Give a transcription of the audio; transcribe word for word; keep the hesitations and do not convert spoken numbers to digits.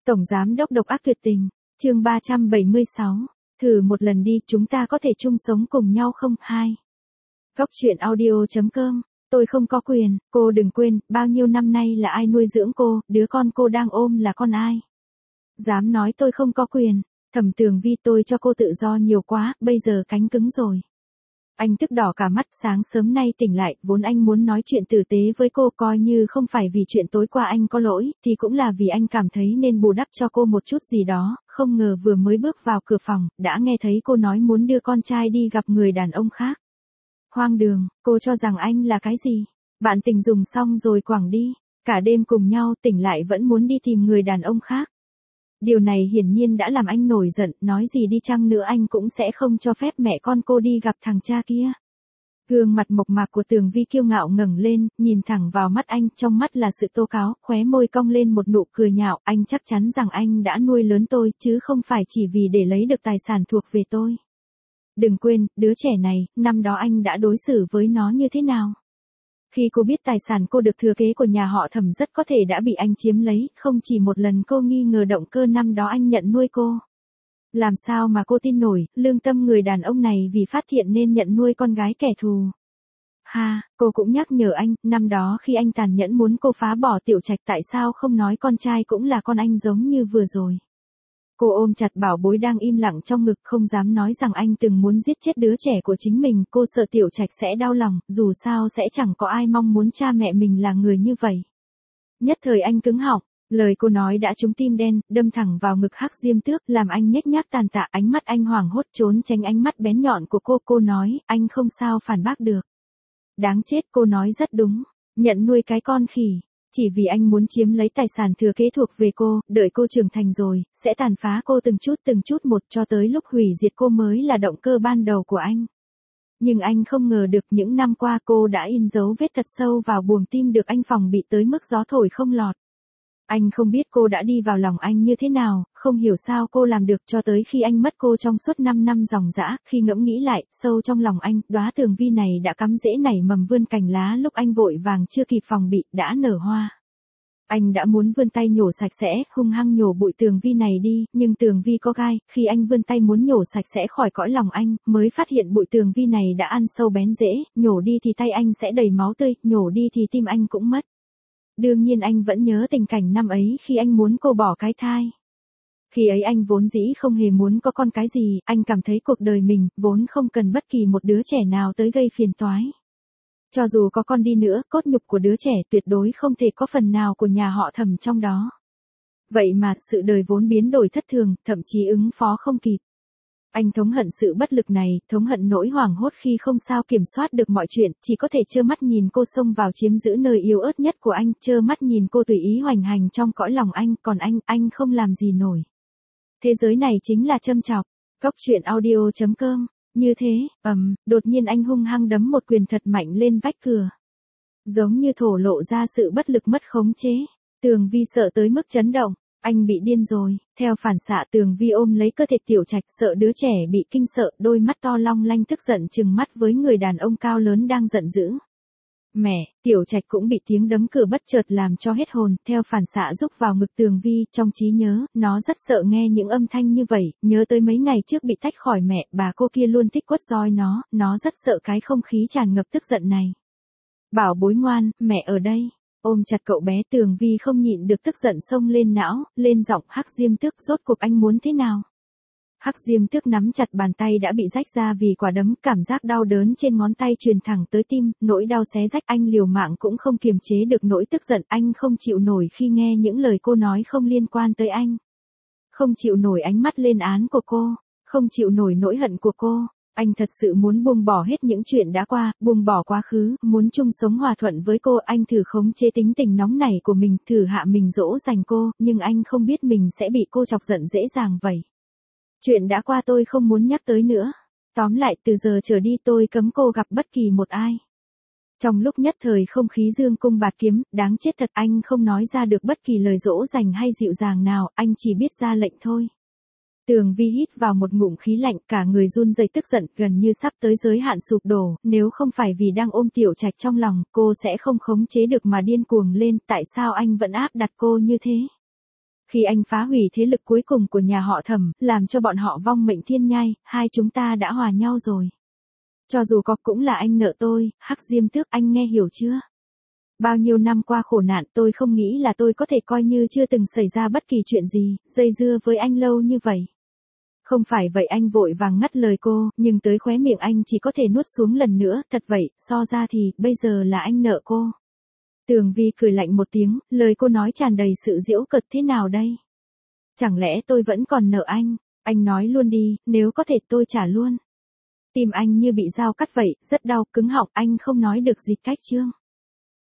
Tổng giám đốc độc ác tuyệt tình, chương ba trăm bảy mươi sáu, thử một lần đi, chúng ta có thể chung sống cùng nhau không? Hai. Góc truyện audio.com, tôi không có quyền, cô đừng quên, bao nhiêu năm nay là ai nuôi dưỡng cô, đứa con cô đang ôm là con ai? Dám nói tôi không có quyền, Thẩm Tường Vi, tôi cho cô tự do nhiều quá, bây giờ cánh cứng rồi. Anh tức đỏ cả mắt, sáng sớm nay tỉnh lại, vốn anh muốn nói chuyện tử tế với cô, coi như không phải vì chuyện tối qua anh có lỗi, thì cũng là vì anh cảm thấy nên bù đắp cho cô một chút gì đó, không ngờ vừa mới bước vào cửa phòng, đã nghe thấy cô nói muốn đưa con trai đi gặp người đàn ông khác. Hoang đường, cô cho rằng anh là cái gì? Bạn tình dùng xong rồi quẳng đi, cả đêm cùng nhau, tỉnh lại vẫn muốn đi tìm người đàn ông khác. Điều này hiển nhiên đã làm anh nổi giận, nói gì đi chăng nữa anh cũng sẽ không cho phép mẹ con cô đi gặp thằng cha kia. Gương mặt mộc mạc của Tường Vi kiêu ngạo ngẩng lên, nhìn thẳng vào mắt anh, trong mắt là sự tố cáo, khóe môi cong lên một nụ cười nhạo, anh chắc chắn rằng anh đã nuôi lớn tôi, chứ không phải chỉ vì để lấy được tài sản thuộc về tôi. Đừng quên, đứa trẻ này, năm đó anh đã đối xử với nó như thế nào? Khi cô biết tài sản cô được thừa kế của nhà họ Thẩm rất có thể đã bị anh chiếm lấy, không chỉ một lần cô nghi ngờ động cơ năm đó anh nhận nuôi cô. Làm sao mà cô tin nổi, lương tâm người đàn ông này vì phát hiện nên nhận nuôi con gái kẻ thù. Ha, cô cũng nhắc nhở anh, năm đó khi anh tàn nhẫn muốn cô phá bỏ Tiểu Trạch, tại sao không nói con trai cũng là con anh giống như vừa rồi. Cô ôm chặt bảo bối đang im lặng trong ngực, không dám nói rằng anh từng muốn giết chết đứa trẻ của chính mình, cô sợ Tiểu Trạch sẽ đau lòng, dù sao sẽ chẳng có ai mong muốn cha mẹ mình là người như vậy. Nhất thời anh cứng họng, lời cô nói đã trúng tim đen, đâm thẳng vào ngực Hắc Diêm Tước, làm anh nhếch nhác tàn tạ, ánh mắt anh hoảng hốt trốn tránh ánh mắt bén nhọn của cô, cô nói, anh không sao phản bác được. Đáng chết, cô nói rất đúng, nhận nuôi cái con khỉ. Chỉ vì anh muốn chiếm lấy tài sản thừa kế thuộc về cô, đợi cô trưởng thành rồi, sẽ tàn phá cô từng chút từng chút một cho tới lúc hủy diệt cô mới là động cơ ban đầu của anh. Nhưng anh không ngờ được những năm qua cô đã in dấu vết thật sâu vào buồng tim được anh phòng bị tới mức gió thổi không lọt. Anh không biết cô đã đi vào lòng anh như thế nào, không hiểu sao cô làm được cho tới khi anh mất cô trong suốt năm năm dòng dã, khi ngẫm nghĩ lại, sâu trong lòng anh, đóa Tường Vi này đã cắm rễ nảy mầm vươn cành lá lúc anh vội vàng chưa kịp phòng bị, đã nở hoa. Anh đã muốn vươn tay nhổ sạch sẽ, hung hăng nhổ bụi Tường Vi này đi, nhưng Tường Vi có gai, khi anh vươn tay muốn nhổ sạch sẽ khỏi cõi lòng anh, mới phát hiện bụi Tường Vi này đã ăn sâu bén rễ, nhổ đi thì tay anh sẽ đầy máu tươi, nhổ đi thì tim anh cũng mất. Đương nhiên anh vẫn nhớ tình cảnh năm ấy khi anh muốn cô bỏ cái thai. Khi ấy anh vốn dĩ không hề muốn có con cái gì, anh cảm thấy cuộc đời mình vốn không cần bất kỳ một đứa trẻ nào tới gây phiền toái. Cho dù có con đi nữa, cốt nhục của đứa trẻ tuyệt đối không thể có phần nào của nhà họ Thẩm trong đó. Vậy mà, sự đời vốn biến đổi thất thường, thậm chí ứng phó không kịp. Anh thống hận sự bất lực này, thống hận nỗi hoảng hốt khi không sao kiểm soát được mọi chuyện, chỉ có thể trơ mắt nhìn cô xông vào chiếm giữ nơi yếu ớt nhất của anh, trơ mắt nhìn cô tùy ý hoành hành trong cõi lòng anh, còn anh, anh không làm gì nổi. Thế giới này chính là châm chọc. Góc truyện audio.com. Như thế, ầm, um, đột nhiên anh hung hăng đấm một quyền thật mạnh lên vách cửa. Giống như thổ lộ ra sự bất lực mất khống chế. Tường Vi sợ tới mức chấn động. Anh bị điên rồi, theo phản xạ Tường Vi ôm lấy cơ thể Tiểu Trạch, sợ đứa trẻ bị kinh sợ, đôi mắt to long lanh tức giận trừng mắt với người đàn ông cao lớn đang giận dữ. Mẹ, Tiểu Trạch cũng bị tiếng đấm cửa bất chợt làm cho hết hồn, theo phản xạ rúc vào ngực Tường Vi, trong trí nhớ, nó rất sợ nghe những âm thanh như vậy, nhớ tới mấy ngày trước bị tách khỏi mẹ, bà cô kia luôn thích quất roi nó, nó rất sợ cái không khí tràn ngập tức giận này. Bảo bối ngoan, mẹ ở đây. Ôm chặt cậu bé, Tường Vi không nhịn được tức giận xông lên não, lên giọng, Hắc Diêm Tước, rốt cuộc anh muốn thế nào? Hắc Diêm Tước nắm chặt bàn tay đã bị rách ra vì quả đấm, cảm giác đau đớn trên ngón tay truyền thẳng tới tim, nỗi đau xé rách, anh liều mạng cũng không kiềm chế được nỗi tức giận, anh không chịu nổi khi nghe những lời cô nói không liên quan tới anh. Không chịu nổi ánh mắt lên án của cô, không chịu nổi nỗi hận của cô. Anh thật sự muốn buông bỏ hết những chuyện đã qua, buông bỏ quá khứ, muốn chung sống hòa thuận với cô. Anh thử khống chế tính tình nóng nảy của mình, thử hạ mình dỗ dành cô, nhưng anh không biết mình sẽ bị cô chọc giận dễ dàng vậy. Chuyện đã qua tôi không muốn nhắc tới nữa. Tóm lại, từ giờ trở đi tôi cấm cô gặp bất kỳ một ai. Trong lúc nhất thời không khí dương cung bạt kiếm, đáng chết thật, anh không nói ra được bất kỳ lời dỗ dành hay dịu dàng nào, anh chỉ biết ra lệnh thôi. Tường Vi hít vào một ngụm khí lạnh, cả người run rẩy tức giận, gần như sắp tới giới hạn sụp đổ, nếu không phải vì đang ôm Tiểu Trạch trong lòng, cô sẽ không khống chế được mà điên cuồng lên, tại sao anh vẫn áp đặt cô như thế? Khi anh phá hủy thế lực cuối cùng của nhà họ Thẩm, làm cho bọn họ vong mệnh thiên nhai, hai chúng ta đã hòa nhau rồi. Cho dù có cũng là anh nợ tôi, Hắc Diêm Tước, anh nghe hiểu chưa? Bao nhiêu năm qua khổ nạn, tôi không nghĩ là tôi có thể coi như chưa từng xảy ra bất kỳ chuyện gì, dây dưa với anh lâu như vậy. Không phải vậy, anh vội vàng ngắt lời cô, nhưng tới khóe miệng anh chỉ có thể nuốt xuống lần nữa, thật vậy, so ra thì, bây giờ là anh nợ cô. Tường Vi cười lạnh một tiếng, lời cô nói tràn đầy sự giễu cợt. Thế nào đây? Chẳng lẽ tôi vẫn còn nợ anh? Anh nói luôn đi, nếu có thể tôi trả luôn. Tim anh như bị dao cắt vậy, rất đau, cứng họng, anh không nói được gì cách chương.